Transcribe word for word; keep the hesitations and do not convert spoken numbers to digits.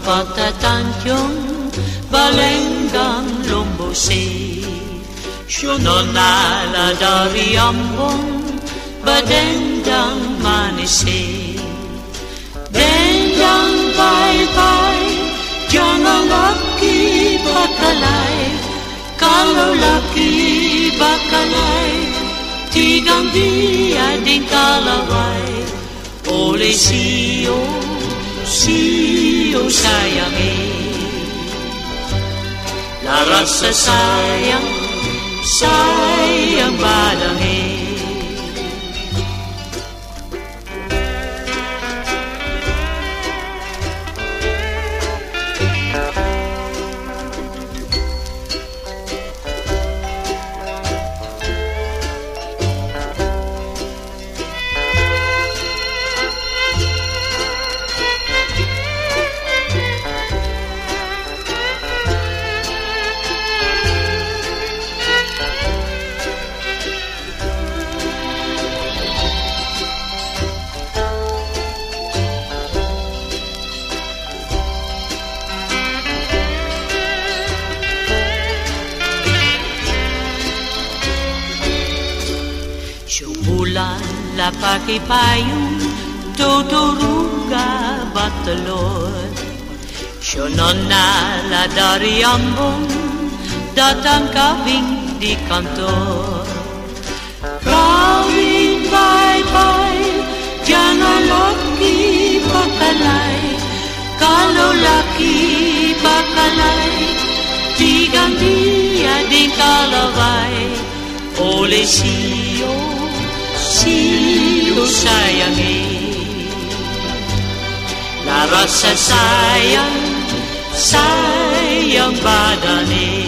patatantyong balenggang lombose. Shononala dari ambong badendang manise. Dendang bye-bye, jangan laki bakalai. Kalau laki bakalai, tigang dia ding kalawai. Oleh sio, sio sayangi. La rasa sayang, sayang badangi. Bulan la pakai payung, totoruga batelor. Shononna la dari ambong, datang kawin di kantor. Kawin bye-bye, jangan laki bakalai. Kalau laki bakalai, tigang dia di kalawai. Oleh sio, sio sayangi. La rasa sayang, sayang badani.